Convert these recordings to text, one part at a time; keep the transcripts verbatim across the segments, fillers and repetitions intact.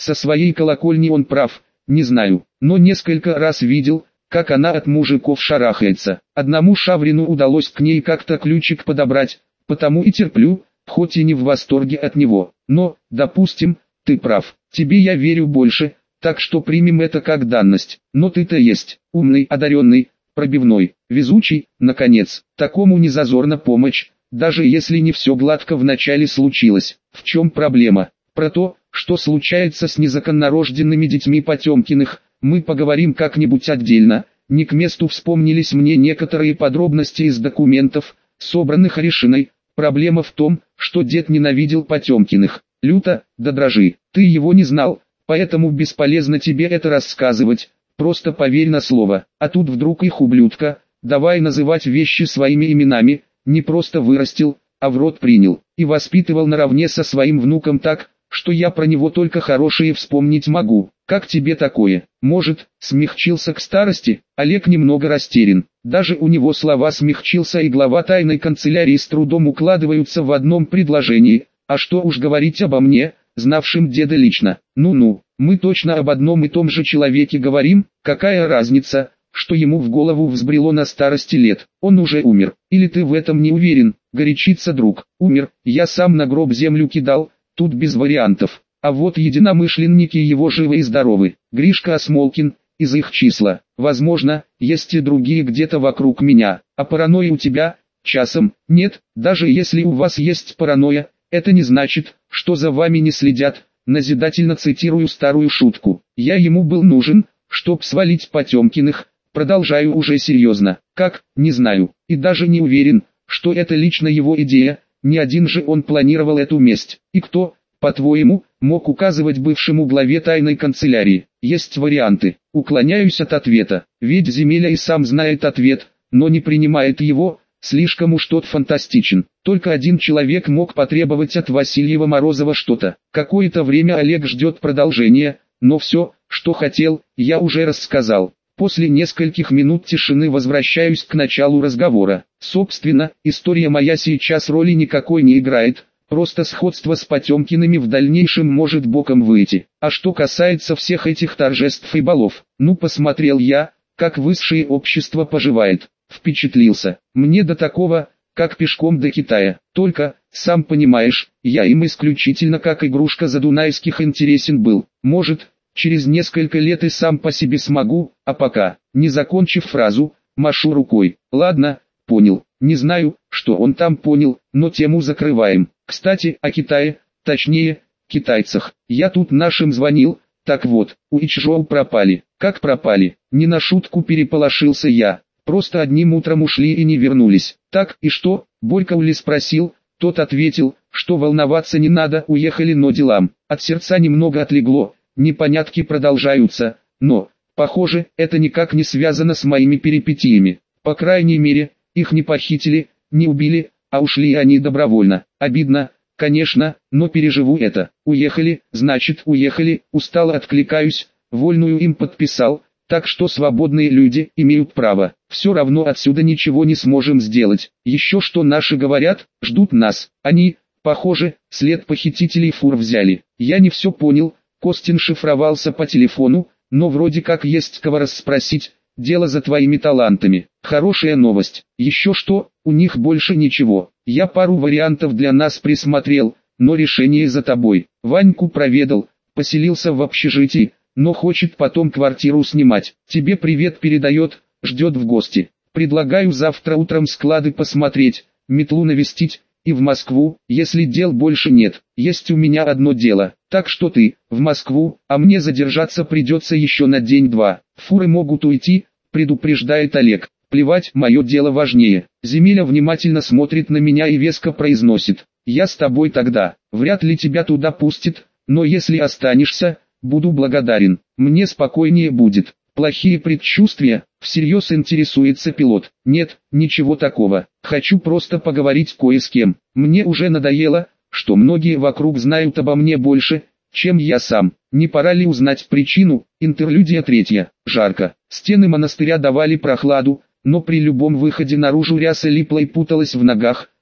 Со своей колокольни он прав, не знаю, но несколько раз видел, как она от мужиков шарахается. Одному Шаврину удалось к ней как-то ключик подобрать, потому и терплю, хоть и не в восторге от него. Но, допустим, ты прав, тебе я верю больше, так что примем это как данность. Но ты-то есть, умный, одаренный, пробивной, везучий, наконец. Такому не зазорно помочь, даже если не все гладко вначале случилось. В чем проблема? Про то, что случается с незаконнорожденными детьми Потемкиных, мы поговорим как-нибудь отдельно. Не к месту вспомнились мне некоторые подробности из документов, собранных Орешиной. Проблема в том, что дед ненавидел Потемкиных. Люто, до дрожи. Ты его не знал, поэтому бесполезно тебе это рассказывать. Просто поверь на слово. А тут вдруг их ублюдка, давай называть вещи своими именами, не просто вырастил, а в рот принял. И воспитывал наравне со своим внуком так, что я про него только хорошее вспомнить могу. Как тебе такое? Может, смягчился к старости? Олег немного растерян. Даже у него слова «смягчился» и глава тайной канцелярии с трудом укладываются в одном предложении. А что уж говорить обо мне, знавшим деда лично. Ну-ну, мы точно об одном и том же человеке говорим, какая разница, что ему в голову взбрело на старости лет. Он уже умер. Или ты в этом не уверен? Горячится друг. Умер, я сам на гроб землю кидал. Тут без вариантов. А вот единомышленники его живы и здоровы. Гришка Осмолкин, из их числа. Возможно, есть и другие где-то вокруг меня. А паранойя у тебя? Часом? Нет, даже если у вас есть паранойя, это не значит, что за вами не следят. Назидательно цитирую старую шутку. Я ему был нужен, чтоб свалить Потемкиных. Продолжаю уже серьезно. Как? Не знаю. И даже не уверен, что это лично его идея. Не один же он планировал эту месть. И кто, по-твоему, мог указывать бывшему главе тайной канцелярии? Есть варианты. Уклоняюсь от ответа. Ведь Земеля и сам знает ответ, но не принимает его. Слишком уж тот фантастичен. Только один человек мог потребовать от Васильева Морозова что-то. Какое-то время Олег ждет продолжения, но все, что хотел, я уже рассказал. После нескольких минут тишины возвращаюсь к началу разговора. Собственно, история моя сейчас роли никакой не играет, просто сходство с Потемкиными в дальнейшем может боком выйти. А что касается всех этих торжеств и балов, ну посмотрел я, как высшее общество поживает. Впечатлился. Мне до такого, как пешком до Китая. Только, сам понимаешь, я им исключительно как игрушка задунайских интересен был. Может, через несколько лет и сам по себе смогу, а пока, не закончив фразу, машу рукой. Ладно, понял. Не знаю, что он там понял, но тему закрываем. Кстати, о Китае, точнее, китайцах. Я тут нашим звонил, так вот, у Ичжоу пропали. Как пропали? Не на шутку переполошился я. Просто одним утром ушли и не вернулись. Так, и что? Борька Ули спросил. Тот ответил, что волноваться не надо, уехали, но делам. От сердца немного отлегло. Непонятки продолжаются, но, похоже, это никак не связано с моими перипетиями. По крайней мере, их не похитили, не убили, а ушли они добровольно. Обидно, конечно, но переживу это. Уехали, значит уехали, устало откликаюсь, вольную им подписал, так что свободные люди имеют право. Все равно отсюда ничего не сможем сделать. Еще что наши говорят, ждут нас. Они, похоже, след похитителей фур взяли. Я не все понял. Костин шифровался по телефону, но вроде как есть кого расспросить. Дело за твоими талантами. Хорошая новость. Еще что, у них больше ничего. Я пару вариантов для нас присмотрел, но решение за тобой. Ваньку проведал, поселился в общежитии, но хочет потом квартиру снимать. Тебе привет передает, ждет в гости. Предлагаю завтра утром склады посмотреть, метлу навестить, и в Москву, если дел больше нет. Есть у меня одно дело, так что ты, в Москву, а мне задержаться придется еще на день-два. Фуры могут уйти, предупреждает Олег. Плевать, мое дело важнее. Земеля внимательно смотрит на меня и веско произносит. Я с тобой тогда, вряд ли тебя туда пустят, но если останешься, буду благодарен. Мне спокойнее будет. Плохие предчувствия, всерьез интересуется пилот. Нет, ничего такого. Хочу просто поговорить кое с кем. Мне уже надоело, что многие вокруг знают обо мне больше, чем я сам. Не пора ли узнать причину? Интерлюдия третья. Жарко. Стены монастыря давали прохладу, но при любом выходе наружу ряса липла и путалась в ногах.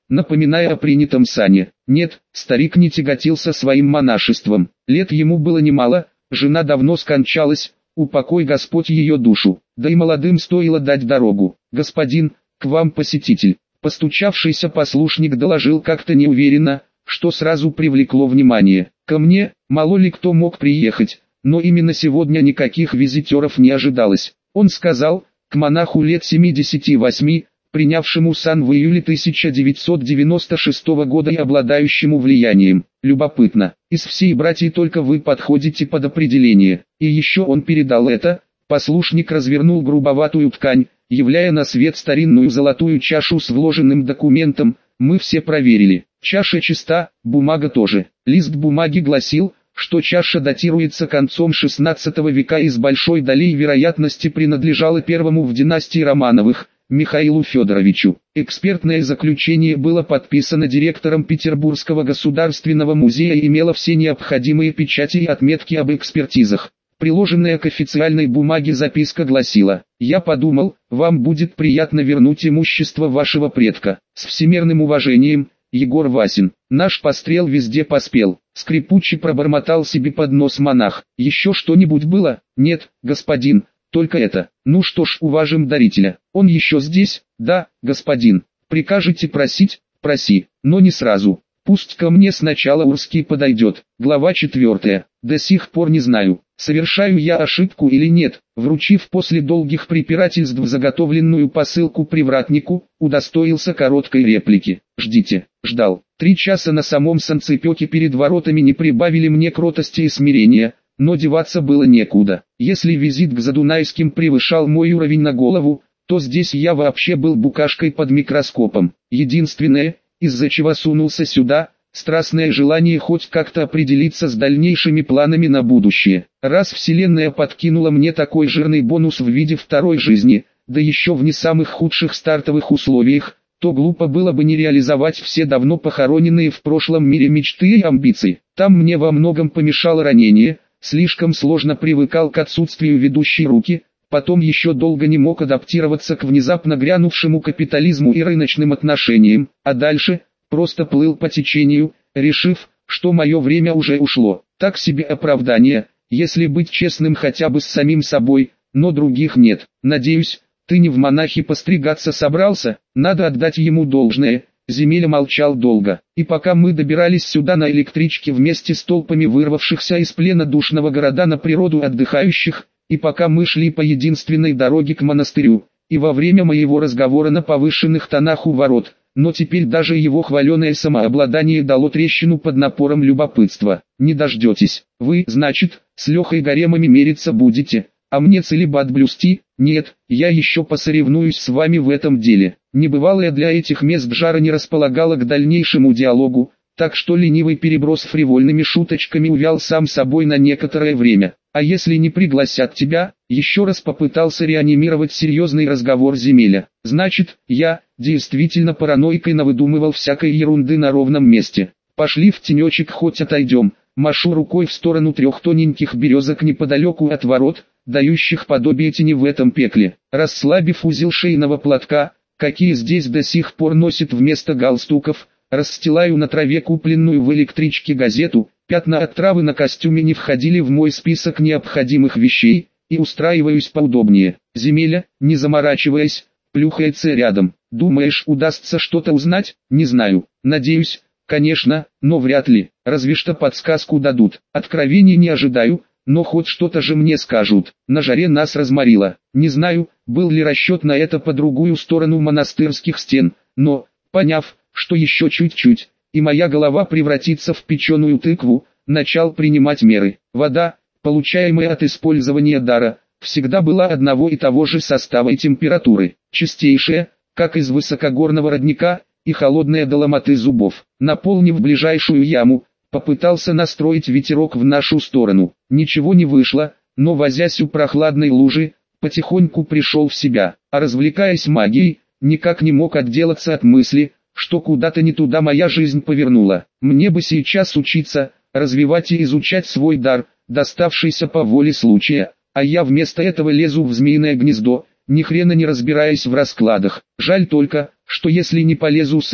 напоминая о принятом сане. Нет, старик не тяготился своим монашеством. Лет ему было немало, жена давно скончалась, упокой Господь ее душу. Да и молодым стоило дать дорогу. «Господин, к вам посетитель». Постучавшийся послушник доложил как-то неуверенно, что сразу привлекло внимание. Ко мне, мало ли кто мог приехать, но именно сегодня никаких визитеров не ожидалось. Он сказал, к монаху лет семидесяти восьми, принявшему сан в июле тысяча девятьсот девяносто шестого года и обладающему влиянием. Любопытно, из всей братьи только вы подходите под определение. И еще он передал это. Послушник развернул грубоватую ткань, являя на свет старинную золотую чашу с вложенным документом. Мы все проверили. Чаша чиста, бумага тоже. Лист бумаги гласил, что чаша датируется концом шестнадцатого века и с большой долей вероятности принадлежала первому в династии Романовых, Михаилу Федоровичу. Экспертное заключение было подписано директором Петербургского государственного музея и имело все необходимые печати и отметки об экспертизах. Приложенная к официальной бумаге записка гласила: «Я подумал, вам будет приятно вернуть имущество вашего предка. С всемерным уважением, Егор Васин». Наш пострел везде поспел. Скрипуче пробормотал себе под нос монах. «Еще что-нибудь было?» «Нет, господин, только это». «Ну что ж, уважим дарителя. Он еще здесь?» «Да, господин. Прикажете просить?» «Проси, но не сразу. Пусть ко мне сначала Урский подойдет». Глава четвертая. До сих пор не знаю, совершаю я ошибку или нет, вручив после долгих препирательств заготовленную посылку привратнику, удостоился короткой реплики. «Ждите». Ждал. Три часа на самом санцепёке перед воротами не прибавили мне кротости и смирения, но деваться было некуда. Если визит к Задунайским превышал мой уровень на голову, то здесь я вообще был букашкой под микроскопом. Единственное, из-за чего сунулся сюда, страстное желание хоть как-то определиться с дальнейшими планами на будущее. Раз Вселенная подкинула мне такой жирный бонус в виде второй жизни, да еще в не самых худших стартовых условиях, то глупо было бы не реализовать все давно похороненные в прошлом мире мечты и амбиции. Там мне во многом помешало ранение, слишком сложно привыкал к отсутствию ведущей руки, потом еще долго не мог адаптироваться к внезапно грянувшему капитализму и рыночным отношениям, а дальше просто плыл по течению, решив, что мое время уже ушло. Так себе оправдание, если быть честным хотя бы с самим собой, но других нет. Надеюсь, ты не в монахи постригаться собрался? Надо отдать ему должное. Земеля молчал долго, и пока мы добирались сюда на электричке вместе с толпами вырвавшихся из плена душного города на природу отдыхающих, и пока мы шли по единственной дороге к монастырю, и во время моего разговора на повышенных тонах у ворот, но теперь даже его хваленое самообладание дало трещину под напором любопытства. Не дождетесь. Вы, значит, с Лехой гаремами мериться будете, а мне целибат блюсти? Нет, я еще посоревнуюсь с вами в этом деле. Небывалая для этих мест жара не располагала к дальнейшему диалогу, так что ленивый переброс фривольными шуточками увял сам собой на некоторое время. А если не пригласят тебя? Еще раз попытался реанимировать серьезный разговор Земеля. Значит, я, действительно параноикой навыдумывал всякой ерунды на ровном месте. Пошли в тенечек хоть отойдем. Машу рукой в сторону трех тоненьких березок неподалеку от ворот, дающих подобие тени в этом пекле. Расслабив узел шейного платка, какие здесь до сих пор носят вместо галстуков, расстилаю на траве купленную в электричке газету. Пятна от травы на костюме не входили в мой список необходимых вещей, и устраиваюсь поудобнее. Земеля, не заморачиваясь, плюхается рядом. Думаешь, удастся что-то узнать? Не знаю. Надеюсь, конечно, но вряд ли. Разве что подсказку дадут. Откровений не ожидаю, но хоть что-то же мне скажут. На жаре нас разморило. Не знаю, был ли расчет на это по другую сторону монастырских стен, но, поняв, что еще чуть-чуть, и моя голова превратится в печеную тыкву, начал принимать меры. Вода, получаемая от использования дара, всегда была одного и того же состава и температуры, чистейшая, как из высокогорного родника, и холодная до ломоты зубов. Наполнив ближайшую яму, попытался настроить ветерок в нашу сторону. Ничего не вышло, но возясь у прохладной лужи, потихоньку пришел в себя, а развлекаясь магией, никак не мог отделаться от мысли, что куда-то не туда моя жизнь повернула. Мне бы сейчас учиться, развивать и изучать свой дар, доставшийся по воле случая, а я вместо этого лезу в змеиное гнездо, ни хрена не разбираясь в раскладах. Жаль только, что если не полезу сам,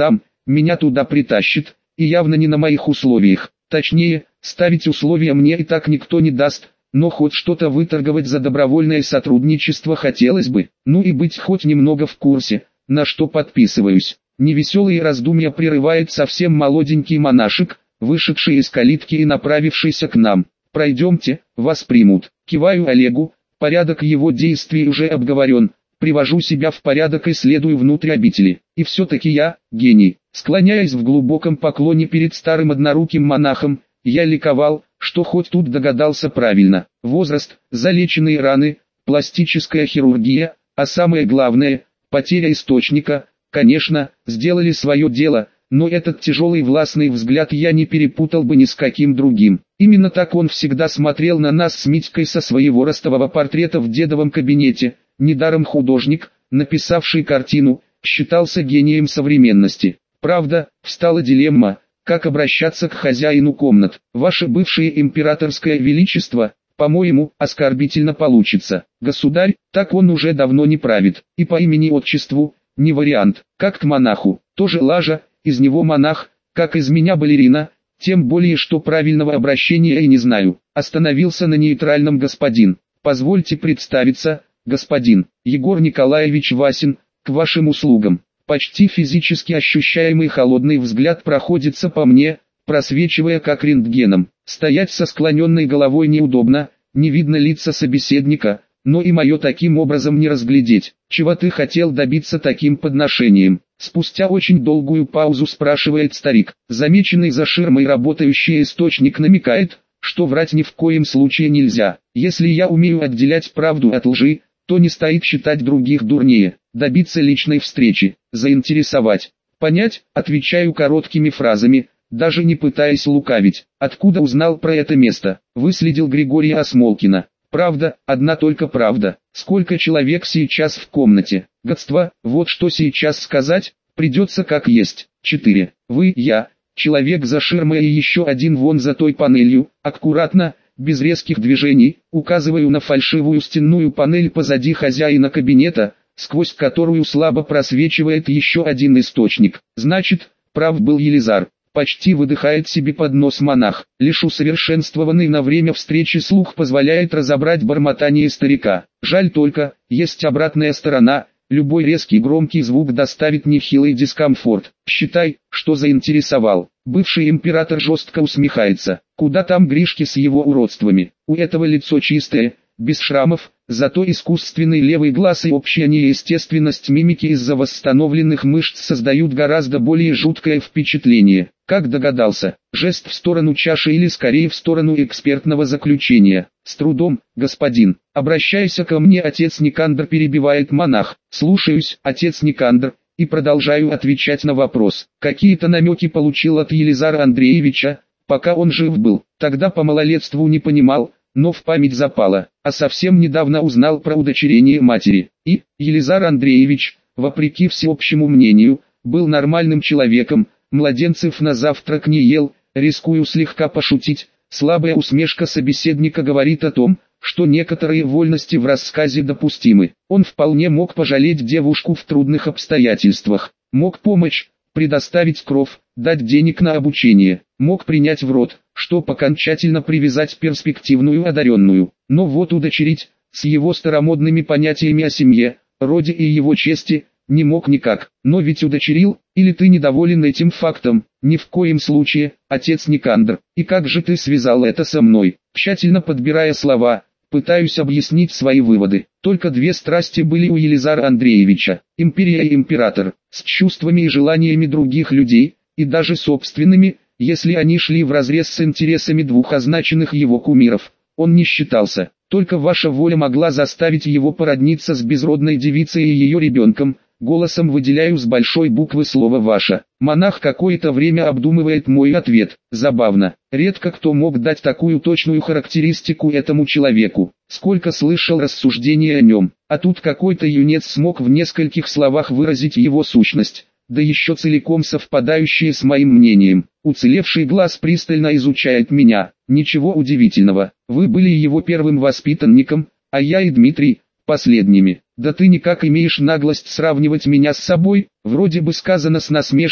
меня туда притащит, и явно не на моих условиях. Точнее, ставить условия мне и так никто не даст, но хоть что-то выторговать за добровольное сотрудничество хотелось бы, ну и быть хоть немного в курсе, на что подписываюсь. Невеселые раздумья прерывает совсем молоденький монашек, вышедший из калитки и направившийся к нам. «Пройдемте, вас примут». Киваю Олегу, порядок его действий уже обговорен, привожу себя в порядок и следую внутрь обители. И все-таки я, гений. Склоняясь в глубоком поклоне перед старым одноруким монахом, я ликовал, что хоть тут догадался правильно. Возраст, залеченные раны, пластическая хирургия, а самое главное, потеря источника, конечно, сделали свое дело, но этот тяжелый властный взгляд я не перепутал бы ни с каким другим. Именно так он всегда смотрел на нас с Митькой со своего ростового портрета в дедовом кабинете. Недаром художник, написавший картину, считался гением современности. Правда, встала дилемма, как обращаться к хозяину комнат. Ваше бывшее императорское величество, по-моему, оскорбительно получится. Государь, так он уже давно не правит, и по имени-отчеству, не вариант. Как к монаху, тоже лажа, из него монах, как из меня балерина, тем более что правильного обращения и не знаю. Остановился на нейтральном господин. Позвольте представиться, господин, Егор Николаевич Васин, к вашим услугам. Почти физически ощущаемый холодный взгляд проходится по мне, просвечивая как рентгеном. Стоять со склоненной головой неудобно, не видно лица собеседника, но и мое таким образом не разглядеть. Чего ты хотел добиться таким подношением? Спустя очень долгую паузу спрашивает старик. Замеченный за ширмой работающий источник намекает, что врать ни в коем случае нельзя. Если я умею отделять правду от лжи, то не стоит считать других дурнее. Добиться личной встречи, заинтересовать, понять, отвечаю короткими фразами, даже не пытаясь лукавить. Откуда узнал про это место? Выследил Григория Осмолкина. Правда, одна только правда. Сколько человек сейчас в комнате? Годство, вот что сейчас сказать, придется как есть. Четыре. Вы, я, человек за ширмой и еще один вон за той панелью, аккуратно, без резких движений, указываю на фальшивую стенную панель позади хозяина кабинета, сквозь которую слабо просвечивает еще один источник. Значит, прав был Елизар. Почти выдыхает себе под нос монах. Лишь усовершенствованный на время встречи слух позволяет разобрать бормотание старика. Жаль только, есть обратная сторона, любой резкий громкий звук доставит нехилый дискомфорт. Считай, что заинтересовал. Бывший император жестко усмехается. Куда там Гришки с его уродствами? У этого лицо чистое, без шрамов, зато искусственный левый глаз и общая неестественность мимики из-за восстановленных мышц создают гораздо более жуткое впечатление. Как догадался, жест в сторону чаши или скорее в сторону экспертного заключения. С трудом, господин. Обращайся ко мне, отец Никандр, перебивает монах. Слушаюсь, отец Никандр, и продолжаю отвечать на вопрос. Какие-то намеки получил от Елизара Андреевича, пока он жив был. Тогда по малолетству не понимал, но в память запало, а совсем недавно узнал про удочерение матери. И, Елизар Андреевич, вопреки всеобщему мнению, был нормальным человеком, младенцев на завтрак не ел, рискую слегка пошутить. Слабая усмешка собеседника говорит о том, что некоторые вольности в рассказе допустимы. Он вполне мог пожалеть девушку в трудных обстоятельствах, мог помочь, предоставить кров, дать денег на обучение, мог принять в рот, чтоб окончательно привязать перспективную одаренную. Но вот удочерить, с его старомодными понятиями о семье, роде и его чести, не мог никак. Но ведь удочерил, или ты недоволен этим фактом? Ни в коем случае, отец Никандр. И как же ты связал это со мной? Тщательно подбирая слова, пытаюсь объяснить свои выводы. Только две страсти были у Елизара Андреевича: империя и император, с чувствами и желаниями других людей, и даже собственными, если они шли вразрез с интересами двух означенных его кумиров. Он не считался. Только ваша воля могла заставить его породниться с безродной девицей и ее ребенком. Голосом выделяю с большой буквы слово «ваша». Монах какое-то время обдумывает мой ответ. Забавно. Редко кто мог дать такую точную характеристику этому человеку. Сколько слышал рассуждений о нем. А тут какой-то юнец смог в нескольких словах выразить его сущность, да еще целиком совпадающие с моим мнением. Уцелевший глаз пристально изучает меня. Ничего удивительного. Вы были его первым воспитанником, а я и Дмитрий – последними. Да ты никак имеешь наглость сравнивать меня с собой, вроде бы сказано с насмешкой,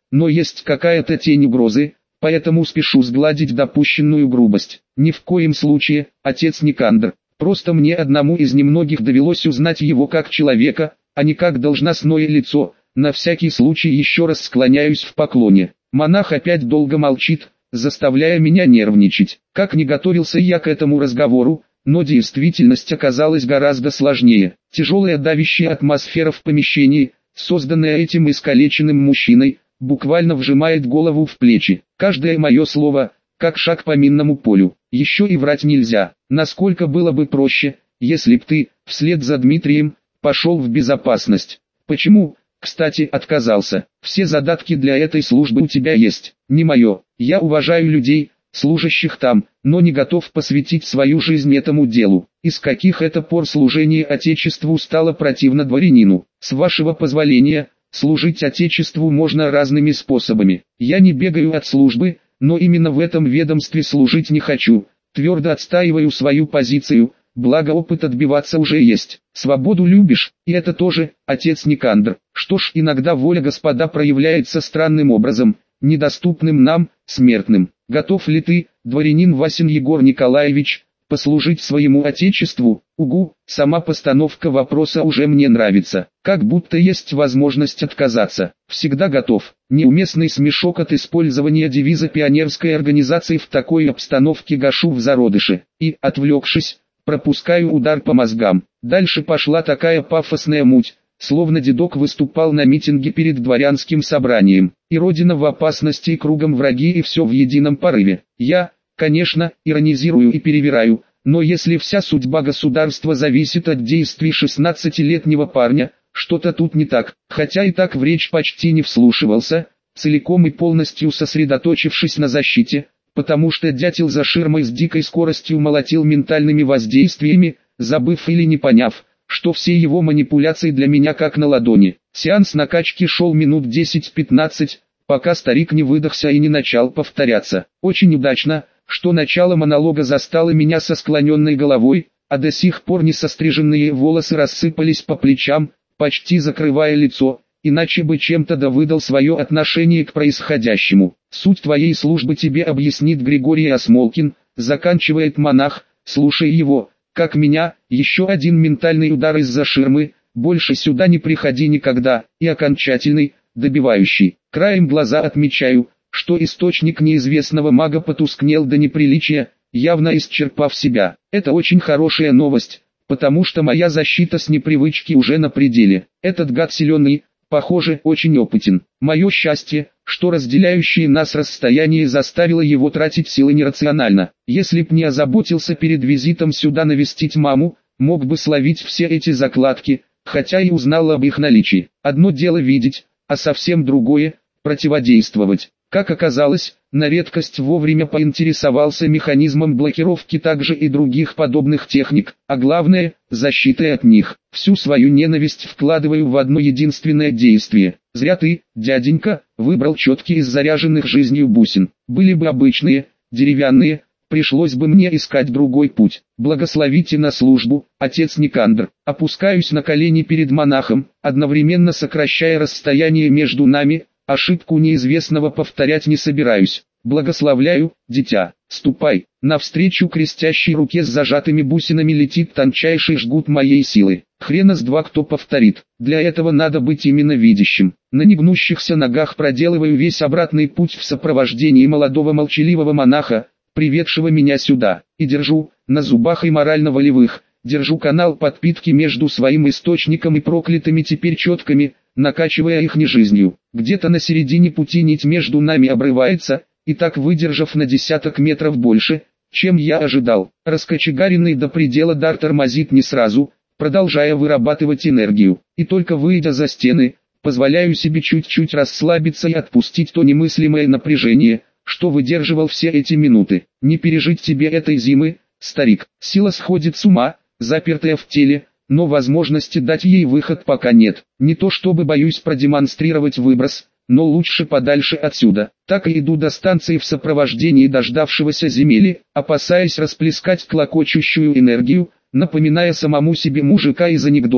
но есть какая-то тень угрозы, поэтому спешу сгладить допущенную грубость. Ни в коем случае, отец Никандр, просто мне одному из немногих довелось узнать его как человека, а не как должностное лицо. На всякий случай еще раз склоняюсь в поклоне. Монах опять долго молчит, заставляя меня нервничать. Как не готовился я к этому разговору, но действительность оказалась гораздо сложнее. Тяжелая давящая атмосфера в помещении, созданная этим искалеченным мужчиной, буквально вжимает голову в плечи. Каждое мое слово, как шаг по минному полю. Еще и врать нельзя. Насколько было бы проще, если б ты, вслед за Дмитрием, пошел в безопасность. Почему, кстати, отказался? Все задатки для этой службы у тебя есть. Не мое. Я уважаю людей, служащих там, но не готов посвятить свою жизнь этому делу. Из каких это пор служение Отечеству стало противно дворянину? С вашего позволения, служить Отечеству можно разными способами. Я не бегаю от службы, но именно в этом ведомстве служить не хочу. Твердо отстаиваю свою позицию, благо опыт отбиваться уже есть. Свободу любишь, и это тоже, отец Никандр. Что ж, иногда воля Господа проявляется странным образом, недоступным нам, смертным. Готов ли ты, дворянин Васин Егор Николаевич, послужить своему Отечеству? Угу, сама постановка вопроса уже мне нравится. Как будто есть возможность отказаться. Всегда готов. Неуместный смешок от использования девиза пионерской организации в такой обстановке гашу в зародыше. И, отвлекшись, пропускаю удар по мозгам. Дальше пошла такая пафосная муть, словно дедок выступал на митинге перед дворянским собранием. И родина в опасности, и кругом враги, и все в едином порыве. Я, конечно, иронизирую и перевираю, но если вся судьба государства зависит от действий шестнадцатилетнего парня, что-то тут не так. Хотя и так в речь почти не вслушивался, целиком и полностью сосредоточившись на защите, потому что дятел за ширмой с дикой скоростью молотил ментальными воздействиями, забыв или не поняв, что все его манипуляции для меня как на ладони. Сеанс накачки шел минут десять-пятнадцать, пока старик не выдохся и не начал повторяться. Очень удачно, что начало монолога застало меня со склоненной головой, а до сих пор не состриженные волосы рассыпались по плечам, почти закрывая лицо, иначе бы чем-то да выдал свое отношение к происходящему. Суть твоей службы тебе объяснит Григорий Осмолкин, заканчивает монах, слушай его. Как меня, еще один ментальный удар из-за ширмы, больше сюда не приходи никогда, и окончательный, добивающий. Краем глаза отмечаю, что источник неизвестного мага потускнел до неприличия, явно исчерпав себя. Это очень хорошая новость, потому что моя защита с непривычки уже на пределе. Этот гад силен и, похоже, очень опытен. Мое счастье, что разделяющее нас расстояние заставило его тратить силы нерационально. Если б не озаботился перед визитом сюда навестить маму, мог бы словить все эти закладки, хотя и узнал об их наличии. Одно дело видеть, а совсем другое – противодействовать. Как оказалось, на редкость вовремя поинтересовался механизмом блокировки также и других подобных техник, а главное – защитой от них. Всю свою ненависть вкладываю в одно единственное действие. Зря ты, дяденька, выбрал четкие из заряженных жизнью бусин. Были бы обычные, деревянные, пришлось бы мне искать другой путь. Благословите на службу, отец Никандр. Опускаюсь на колени перед монахом, одновременно сокращая расстояние между нами. Ошибку неизвестного повторять не собираюсь. Благословляю, дитя. Ступай. Навстречу крестящей руке с зажатыми бусинами летит тончайший жгут моей силы. Хрена с два кто повторит. Для этого надо быть именно видящим. На негнущихся ногах проделываю весь обратный путь в сопровождении молодого молчаливого монаха, приведшего меня сюда. И держу, на зубах и морально-волевых, держу канал подпитки между своим источником и проклятыми теперь четками, накачивая их не жизнью. Где-то на середине пути нить между нами обрывается, и так выдержав на десяток метров больше, чем я ожидал. Раскочегаренный до предела дар тормозит не сразу, продолжая вырабатывать энергию. И только выйдя за стены, позволяю себе чуть-чуть расслабиться и отпустить то немыслимое напряжение, что выдерживал все эти минуты. Не пережить тебе этой зимы, старик. Сила сходит с ума, запертая в теле, но возможности дать ей выход пока нет. Не то чтобы боюсь продемонстрировать выброс, но лучше подальше отсюда. Так и иду до станции в сопровождении дождавшегося земли, опасаясь расплескать клокочущую энергию, напоминая самому себе мужика из анекдота: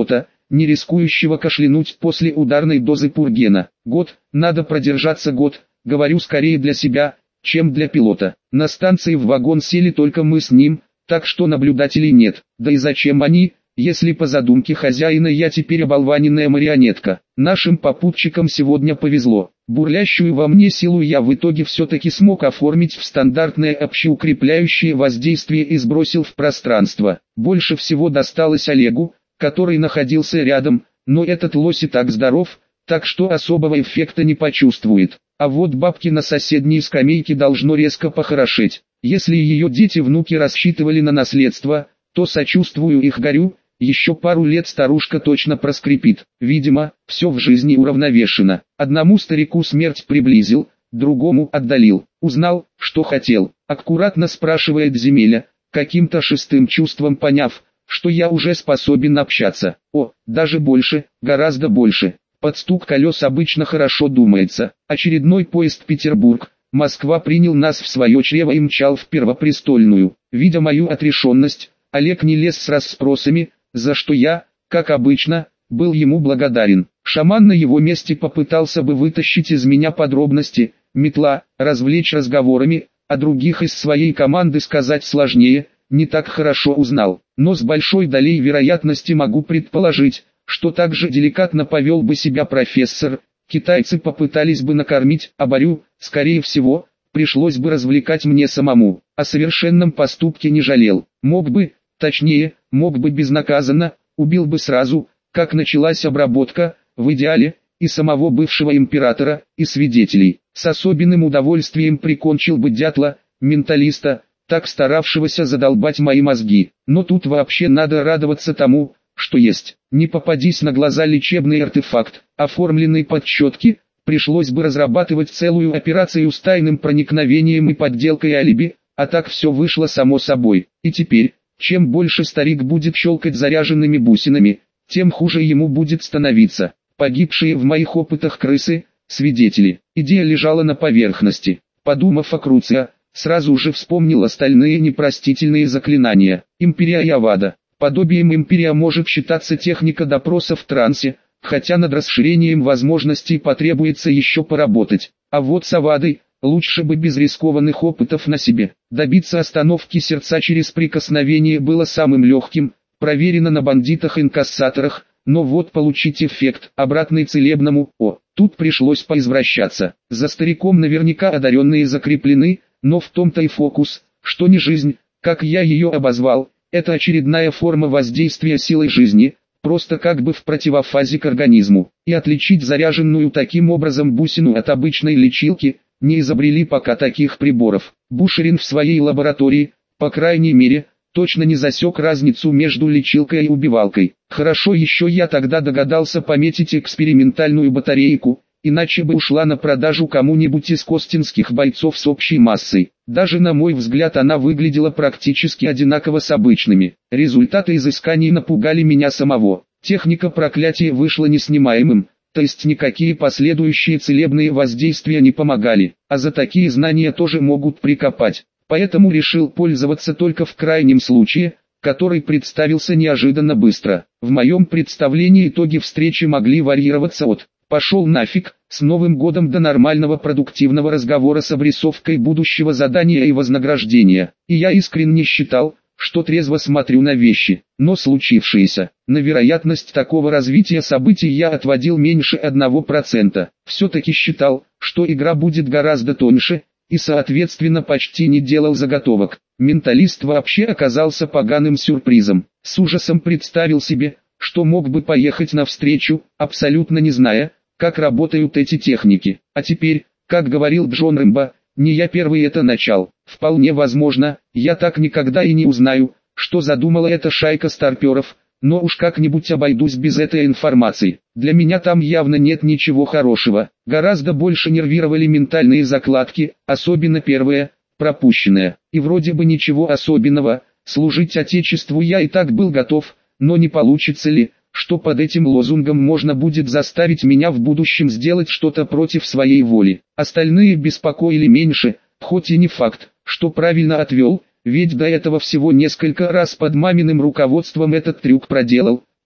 не рискующего кашлянуть после ударной дозы пургена. Год, надо продержаться год, говорю скорее для себя, чем для пилота. На станции в вагон сели только мы с ним, так что наблюдателей нет. Да и зачем они, если по задумке хозяина я теперь оболваненная марионетка. Нашим попутчикам сегодня повезло. Бурлящую во мне силу я в итоге все-таки смог оформить в стандартное общеукрепляющее воздействие и сбросил в пространство. Больше всего досталось Олегу, который находился рядом, но этот лось и так здоров, так что особого эффекта не почувствует. А вот бабке на соседней скамейке должно резко похорошеть. Если ее дети-внуки рассчитывали на наследство, то сочувствую их горю, еще пару лет старушка точно проскрипит. Видимо, все в жизни уравновешено. Одному старику смерть приблизил, другому отдалил. Узнал, что хотел. Аккуратно спрашивает земеля, каким-то шестым чувством поняв, что я уже способен общаться. О, даже больше, гораздо больше. Под стук колес обычно хорошо думается. Очередной поезд Петербург, Москва принял нас в свое чрево и мчал в Первопрестольную. Видя мою отрешенность, Олег не лез с расспросами, за что я, как обычно, был ему благодарен. Шаман на его месте попытался бы вытащить из меня подробности, метла, развлечь разговорами, а других из своей команды сказать сложнее, не так хорошо узнал. Но с большой долей вероятности могу предположить, что так же деликатно повел бы себя профессор. Китайцы попытались бы накормить, а Борю, скорее всего, пришлось бы развлекать мне самому. О совершенном поступке не жалел. Мог бы, точнее, мог бы безнаказанно, убил бы сразу, как началась обработка, в идеале, и самого бывшего императора, и свидетелей. С особенным удовольствием прикончил бы дятла, менталиста, так старавшегося задолбать мои мозги. Но тут вообще надо радоваться тому, что есть. Не попадись на глаза лечебный артефакт, оформленный под четки, пришлось бы разрабатывать целую операцию с тайным проникновением и подделкой алиби, а так все вышло само собой. И теперь, чем больше старик будет щелкать заряженными бусинами, тем хуже ему будет становиться. Погибшие в моих опытах крысы, свидетели. Идея лежала на поверхности. Подумав о Круция, сразу же вспомнил остальные непростительные заклинания. Империя и Авада. Подобием империя может считаться техника допроса в трансе, хотя над расширением возможностей потребуется еще поработать. А вот с Авадой, лучше бы без рискованных опытов на себе. Добиться остановки сердца через прикосновение было самым легким, проверено на бандитах-инкассаторах, но вот получить эффект, обратный целебному, о, тут пришлось поизвращаться. За стариком наверняка одаренные закреплены, но в том-то и фокус, что не жизнь, как я ее обозвал, это очередная форма воздействия силой жизни, просто как бы в противофазе к организму. И отличить заряженную таким образом бусину от обычной лечилки, не изобрели пока таких приборов. Бушерин в своей лаборатории, по крайней мере, точно не засек разницу между лечилкой и убивалкой. Хорошо еще я тогда догадался пометить экспериментальную батарейку, иначе бы ушла на продажу кому-нибудь из костинских бойцов с общей массой. Даже на мой взгляд она выглядела практически одинаково с обычными. Результаты изысканий напугали меня самого. Техника проклятия вышла неснимаемым, то есть никакие последующие целебные воздействия не помогали, а за такие знания тоже могут прикопать. Поэтому решил пользоваться только в крайнем случае, который представился неожиданно быстро. В моем представлении итоги встречи могли варьироваться от «пошел нафиг», с Новым годом до нормального продуктивного разговора с обрисовкой будущего задания и вознаграждения. И я искренне считал, что трезво смотрю на вещи, но случившееся, на вероятность такого развития событий я отводил меньше одного процента. Все-таки считал, что игра будет гораздо тоньше, и соответственно почти не делал заготовок. Менталист вообще оказался поганым сюрпризом. С ужасом представил себе, что мог бы поехать навстречу, абсолютно не зная, как работают эти техники. А теперь, как говорил Джон Рэмбо, не я первый это начал. Вполне возможно, я так никогда и не узнаю, что задумала эта шайка старперов, но уж как-нибудь обойдусь без этой информации. Для меня там явно нет ничего хорошего. Гораздо больше нервировали ментальные закладки, особенно первая, пропущенная. И вроде бы ничего особенного, служить Отечеству я и так был готов, но не получится ли, что под этим лозунгом можно будет заставить меня в будущем сделать что-то против своей воли. Остальные беспокоили меньше, хоть и не факт, что правильно отвел, ведь до этого всего несколько раз под маминым руководством этот трюк проделал,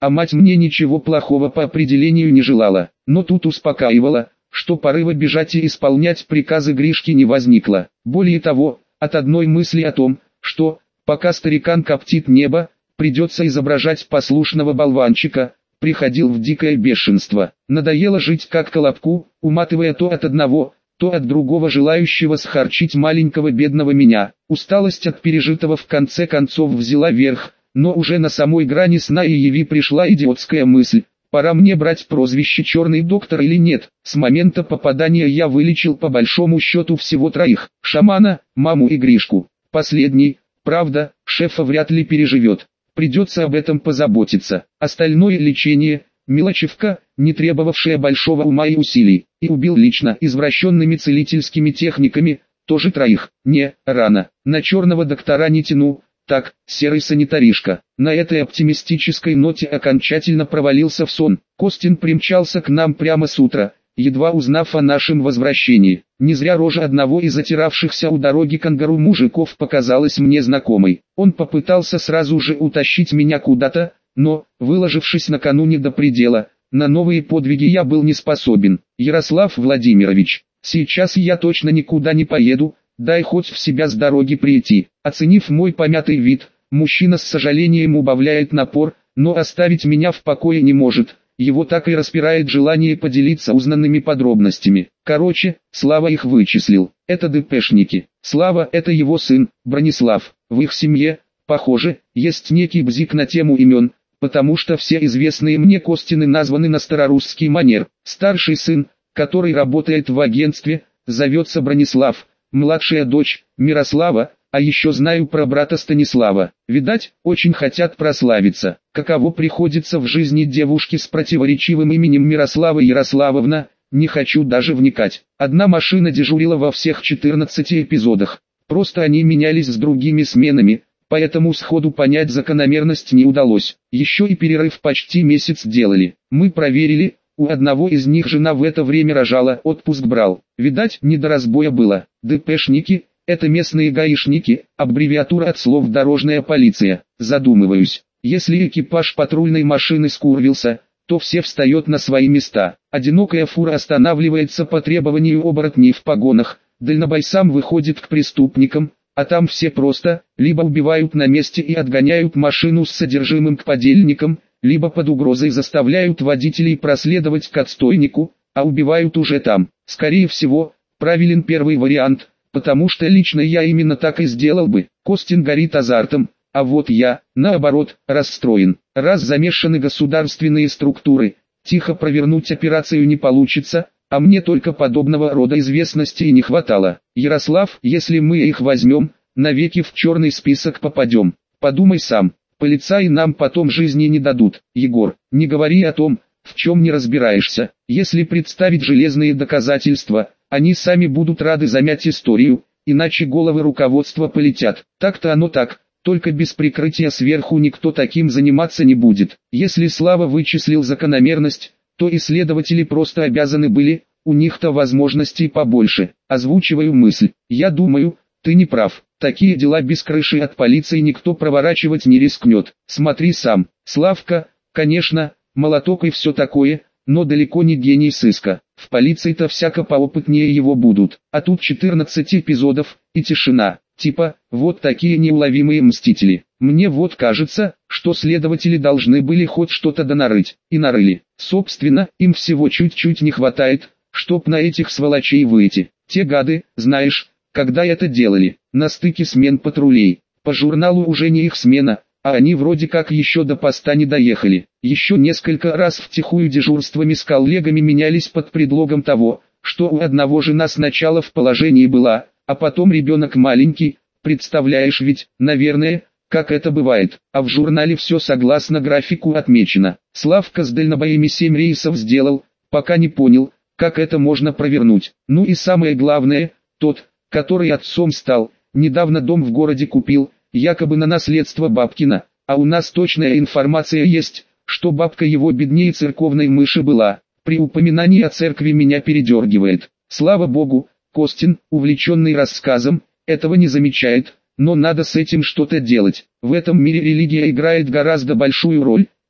а мать мне ничего плохого по определению не желала, но тут успокаивала, что порыва бежать и исполнять приказы Гришки не возникло. Более того, от одной мысли о том, что, пока старикан коптит небо, придется изображать послушного болванчика, приходил в дикое бешенство. Надоело жить как колобку, уматывая то от одного, то от другого желающего схарчить маленького бедного меня. Усталость от пережитого в конце концов взяла верх, но уже на самой грани сна и яви пришла идиотская мысль. Пора мне брать прозвище «Черный доктор» или нет. С момента попадания я вылечил по большому счету всего троих: шамана, маму и Гришку. Последний, правда, шефа вряд ли переживет. Придется об этом позаботиться. Остальное лечение – мелочевка, не требовавшая большого ума и усилий. И убил лично извращенными целительскими техниками, тоже троих. Не, рано. На черного доктора не тяну. Так, серый санитаришка. На этой оптимистической ноте окончательно провалился в сон. Костин примчался к нам прямо с утра, едва узнав о нашем возвращении. Не зря рожа одного из отиравшихся у дороги кангару мужиков показалась мне знакомой. Он попытался сразу же утащить меня куда-то, но, выложившись накануне до предела, на новые подвиги я был не способен. Ярослав Владимирович, сейчас я точно никуда не поеду, дай хоть в себя с дороги прийти. Оценив мой помятый вид, мужчина с сожалением убавляет напор, но оставить меня в покое не может. Его так и распирает желание поделиться узнанными подробностями. Короче, Слава их вычислил. Это ДПшники. Слава – это его сын, Бронислав. В их семье, похоже, есть некий бзик на тему имен, потому что все известные мне Костины названы на старорусский манер. Старший сын, который работает в агентстве, зовется Бронислав, младшая дочь – Мирослава, а еще знаю про брата Станислава. Видать, очень хотят прославиться. Каково приходится в жизни девушки с противоречивым именем Мирослава Ярославовна, не хочу даже вникать. Одна машина дежурила во всех четырнадцати эпизодах. Просто они менялись с другими сменами, поэтому сходу понять закономерность не удалось. Еще и перерыв почти месяц делали. Мы проверили, у одного из них жена в это время рожала, отпуск брал. Видать, не до разбоя было. ДПшники – это местные гаишники, аббревиатура от слов «дорожная полиция». Задумываюсь, если экипаж патрульной машины скурвился, то все встает на свои места. Одинокая фура останавливается по требованию оборотней в погонах, дальнобойсам выходит к преступникам, а там все просто, либо убивают на месте и отгоняют машину с содержимым к подельникам, либо под угрозой заставляют водителей проследовать к отстойнику, а убивают уже там. Скорее всего, правилен первый вариант, потому что лично я именно так и сделал бы. Костин горит азартом, а вот я, наоборот, расстроен. Раз замешаны государственные структуры, тихо провернуть операцию не получится, а мне только подобного рода известности и не хватало. Ярослав, если мы их возьмем, навеки в черный список попадем. Подумай сам, полицаи нам потом жизни не дадут. Егор, не говори о том, в чем не разбираешься. Если представить железные доказательства, они сами будут рады замять историю, иначе головы руководства полетят. Так-то оно так, только без прикрытия сверху никто таким заниматься не будет. Если Слава вычислил закономерность, то исследователи просто обязаны были, у них-то возможностей побольше. Озвучиваю мысль. Я думаю, ты не прав. Такие дела без крыши от полиции никто проворачивать не рискнет. Смотри сам. Славка, конечно, молоток и все такое, но далеко не гений сыска. В полиции-то всяко поопытнее его будут. А тут четырнадцать эпизодов, и тишина. Типа, вот такие неуловимые мстители. Мне вот кажется, что следователи должны были хоть что-то донарыть. И нарыли. Собственно, им всего чуть-чуть не хватает, чтоб на этих сволочей выйти. Те гады, знаешь, когда это делали, на стыке смен патрулей. По журналу уже не их смена, а они вроде как еще до поста не доехали. Еще несколько раз втихую дежурствами с коллегами менялись под предлогом того, что у одного жена сначала в положении была, а потом ребенок маленький, представляешь ведь, наверное, как это бывает. А в журнале все согласно графику отмечено. Славка с дальнобоями семь рейсов сделал, пока не понял, как это можно провернуть. Ну и самое главное, тот, который отцом стал, недавно дом в городе купил, якобы на наследство бабкина, а у нас точная информация есть, что бабка его беднее церковной мыши была. При упоминании о церкви меня передергивает. Слава богу, Костин, увлеченный рассказом, этого не замечает, но надо с этим что-то делать. В этом мире религия играет гораздо большую роль,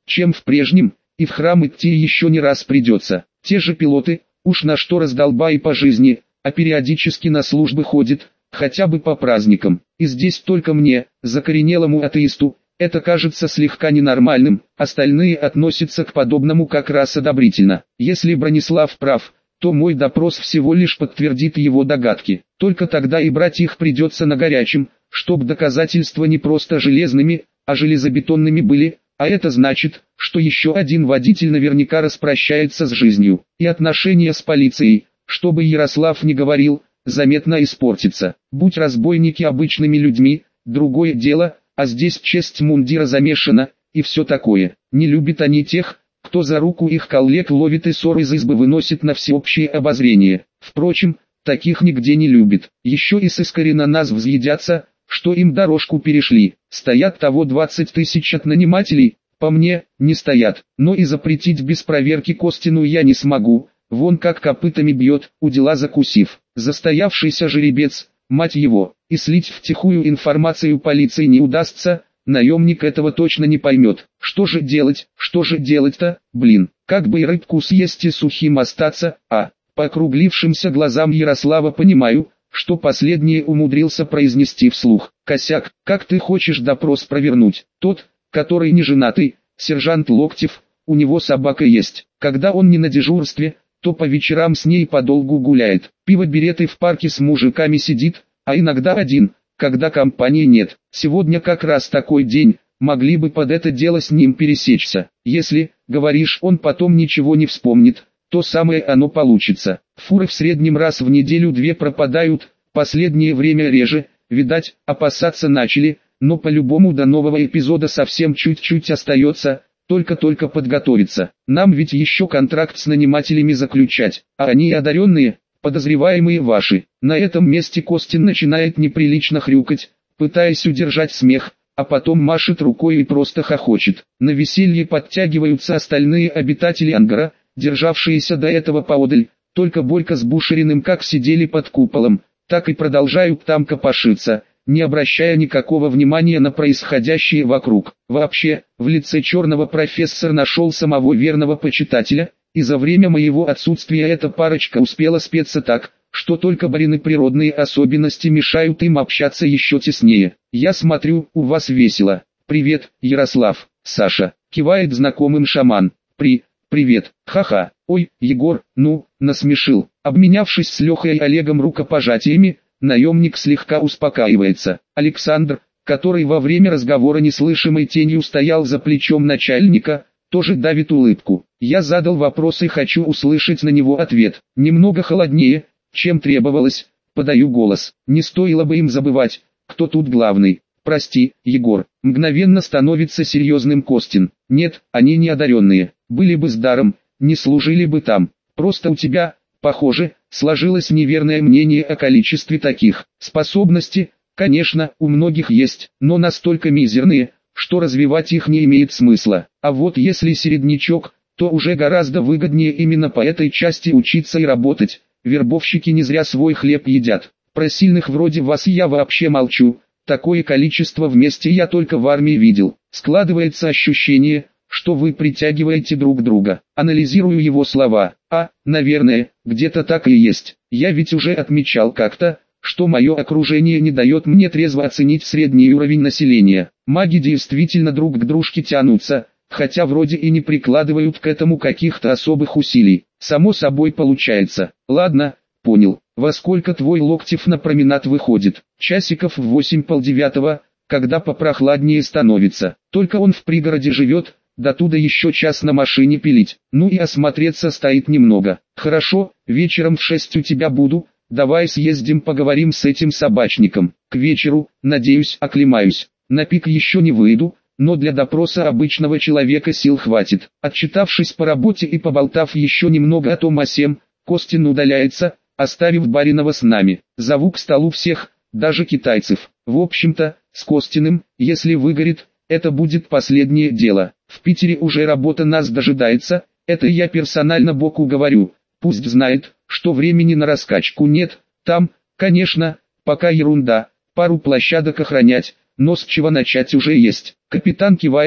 чем в прежнем, и в храм идти еще не раз придется. Те же пилоты, уж на что раздолбай по жизни, а периодически на службы ходит, хотя бы по праздникам. И здесь только мне, закоренелому атеисту, это кажется слегка ненормальным, остальные относятся к подобному как раз одобрительно. Если Бронислав прав, то мой допрос всего лишь подтвердит его догадки. Только тогда и брать их придется на горячем, чтоб доказательства не просто железными, а железобетонными были, а это значит, что еще один водитель наверняка распрощается с жизнью. И отношения с полицией, что бы Ярослав ни говорил, заметно испортится. Будь разбойники обычными людьми, другое дело, а здесь честь мундира замешана, и все такое. Не любят они тех, кто за руку их коллег ловит и ссор из избы выносит на всеобщее обозрение. Впрочем, таких нигде не любят. Еще и сыскари на нас взъедятся, что им дорожку перешли. Стоят того двадцать тысяч от нанимателей, по мне, не стоят. Но и запретить без проверки Костину я не смогу, вон как копытами бьет, у дела закусив. Застоявшийся жеребец, мать его, и слить втихую информацию полиции не удастся, наемник этого точно не поймет. Что же делать, что же делать-то, блин, как бы и рыбку съесть и сухим остаться, а, по округлившимся глазам Ярослава понимаю, что последнее умудрился произнести вслух. Косяк, как ты хочешь допрос провернуть? Тот, который не женатый, сержант Локтев, у него собака есть. Когда он не на дежурстве, то по вечерам с ней подолгу гуляет. Пиво берет и в парке с мужиками сидит, а иногда один, когда компании нет. Сегодня как раз такой день, могли бы под это дело с ним пересечься. Если, говоришь, он потом ничего не вспомнит, то самое оно получится. Фуры в среднем раз в неделю-две пропадают, последнее время реже, видать, опасаться начали, но по-любому до нового эпизода совсем чуть-чуть остается, только-только подготовиться. Нам ведь еще контракт с нанимателями заключать, а они одаренные, подозреваемые ваши. На этом месте Костин начинает неприлично хрюкать, пытаясь удержать смех, а потом машет рукой и просто хохочет. На веселье подтягиваются остальные обитатели ангара, державшиеся до этого поодаль, только Борька с Бушериным как сидели под куполом, так и продолжают там копошиться, не обращая никакого внимания на происходящее вокруг. Вообще, в лице черного профессор нашел самого верного почитателя, и за время моего отсутствия эта парочка успела спеться так, что только барины природные особенности мешают им общаться еще теснее. Я смотрю, у вас весело. Привет, Ярослав, Саша, кивает знакомым шаман. При, привет, ха-ха, ой, Егор, ну, насмешил. Обменявшись с Лехой и Олегом рукопожатиями, наемник слегка успокаивается. Александр, который во время разговора неслышимой тенью стоял за плечом начальника, тоже давит улыбку. Я задал вопрос и хочу услышать на него ответ. Немного холоднее, чем требовалось, подаю голос. Не стоило бы им забывать, кто тут главный. Прости, Егор. Мгновенно становится серьезным Костин. Нет, они не одаренные. Были бы с даром, не служили бы там. Просто у тебя, похоже, сложилось неверное мнение о количестве таких. Способности, конечно, у многих есть, но настолько мизерные, что развивать их не имеет смысла. А вот если середнячок, то уже гораздо выгоднее именно по этой части учиться и работать. Вербовщики не зря свой хлеб едят. Про сильных вроде вас я вообще молчу. Такое количество вместе я только в армии видел. Складывается ощущение, что вы притягиваете друг друга. Анализирую его слова. А, наверное, где-то так и есть. Я ведь уже отмечал как-то, что мое окружение не дает мне трезво оценить средний уровень населения. Маги действительно друг к дружке тянутся, хотя вроде и не прикладывают к этому каких-то особых усилий. Само собой получается. Ладно, понял. Во сколько твой Локтев на променад выходит? Часиков в восемь полдевятого, когда попрохладнее становится. Только он в пригороде живет, до туда еще час на машине пилить. Ну и осмотреться стоит немного. Хорошо, вечером в шесть у тебя буду. Давай съездим поговорим с этим собачником. К вечеру, надеюсь, оклемаюсь. На пик еще не выйду, но для допроса обычного человека сил хватит. Отчитавшись по работе и поболтав еще немного о том о сем, Костин удаляется, оставив Баринова с нами. Зову к столу всех, даже китайцев. В общем-то, с Костиным, если выгорит, это будет последнее дело. В Питере уже работа нас дожидается, это я персонально Боку говорю. Пусть знает, что времени на раскачку нет, там, конечно, пока ерунда, пару площадок охранять, но с чего начать уже есть. Капитан кивает,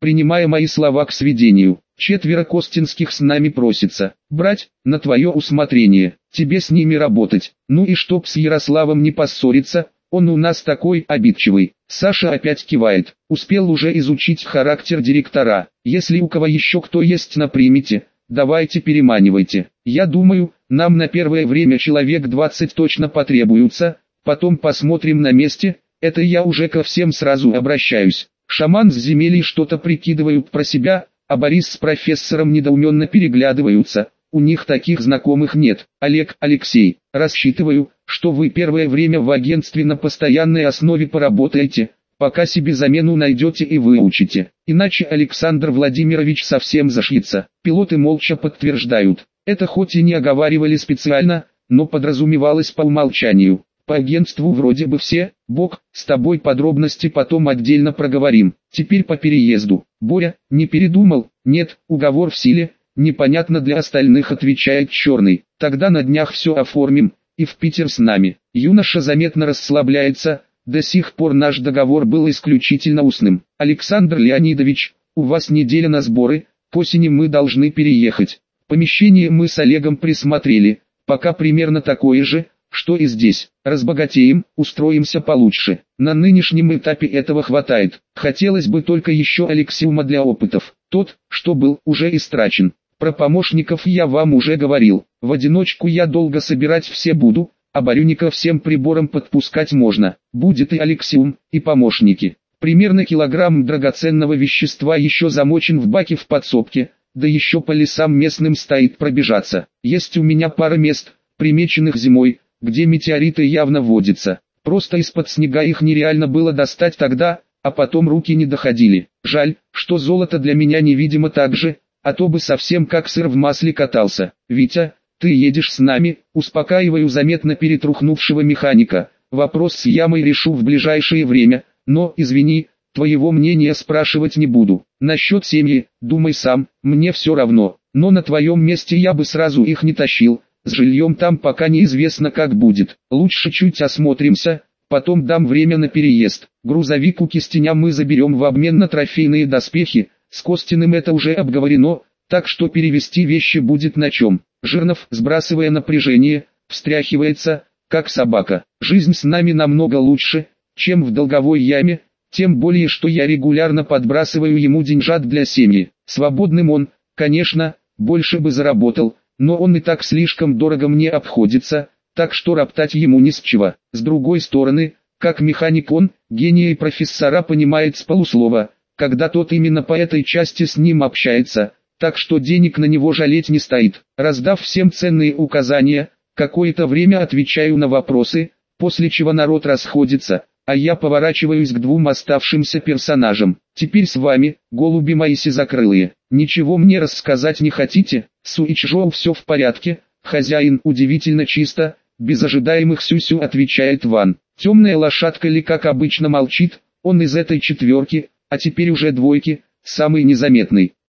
принимая мои слова к сведению. Четверо Костинских с нами просится. Брать, на твое усмотрение, тебе с ними работать. Ну и чтоб с Ярославом не поссориться, он у нас такой обидчивый. Саша опять кивает. Успел уже изучить характер директора. Если у кого еще кто есть на примете, давайте переманивайте. Я думаю, нам на первое время человек двадцать точно потребуются, потом посмотрим на месте, это я уже ко всем сразу обращаюсь. Шаман с земелей что-то прикидывают про себя, а Борис с профессором недоуменно переглядываются. У них таких знакомых нет. Олег, Алексей, рассчитываю, что вы первое время в агентстве на постоянной основе поработаете, пока себе замену найдете и выучите. Иначе Александр Владимирович совсем зашьется. Пилоты молча подтверждают. Это хоть и не оговаривали специально, но подразумевалось по умолчанию. По агентству вроде бы все. Бог, с тобой подробности потом отдельно проговорим. Теперь по переезду. Боря, не передумал? Нет, уговор в силе. Непонятно для остальных, отвечает Черный. Тогда на днях все оформим, и в Питер с нами. Юноша заметно расслабляется. До сих пор наш договор был исключительно устным. Александр Леонидович, у вас неделя на сборы, к осени мы должны переехать. Помещение мы с Олегом присмотрели, пока примерно такое же, что и здесь. Разбогатеем, устроимся получше. На нынешнем этапе этого хватает. Хотелось бы только еще Алексиума для опытов. Тот, что был, уже истрачен. Про помощников я вам уже говорил. В одиночку я долго собирать все буду, а Борюника всем приборам подпускать можно. Будет и Алексиум, и помощники. Примерно килограмм драгоценного вещества еще замочен в баке в подсобке, да еще по лесам местным стоит пробежаться. Есть у меня пара мест, примеченных зимой, где метеориты явно водятся. Просто из-под снега их нереально было достать тогда, а потом руки не доходили. Жаль, что золото для меня невидимо так же, а то бы совсем как сыр в масле катался. Витя, ты едешь с нами, успокаиваю заметно перетрухнувшего механика. Вопрос с ямой решу в ближайшее время, но, извини, твоего мнения спрашивать не буду. Насчет семьи, думай сам, мне все равно, но на твоем месте я бы сразу их не тащил. С жильем там пока неизвестно как будет. Лучше чуть осмотримся, потом дам время на переезд. Грузовик у Кистеня мы заберем в обмен на трофейные доспехи. С Костиным это уже обговорено, так что перевести вещи будет на чем. Жирнов, сбрасывая напряжение, встряхивается, как собака. Жизнь с нами намного лучше, чем в долговой яме, тем более что я регулярно подбрасываю ему деньжат для семьи. Свободным он, конечно, больше бы заработал, но он и так слишком дорого мне обходится, так что роптать ему не с чего. С другой стороны, как механик он, гения и профессора понимает с полуслова, когда тот именно по этой части с ним общается, так что денег на него жалеть не стоит. Раздав всем ценные указания, какое-то время отвечаю на вопросы, после чего народ расходится, а я поворачиваюсь к двум оставшимся персонажам. Теперь с вами, голуби мои сизокрылые, ничего мне рассказать не хотите? Суичжоу, все в порядке, хозяин, удивительно чисто, без ожидаемых сюсю, отвечает Ван. Темная лошадка ли как обычно молчит, он из этой четверки, а теперь уже двойки, самый незаметный.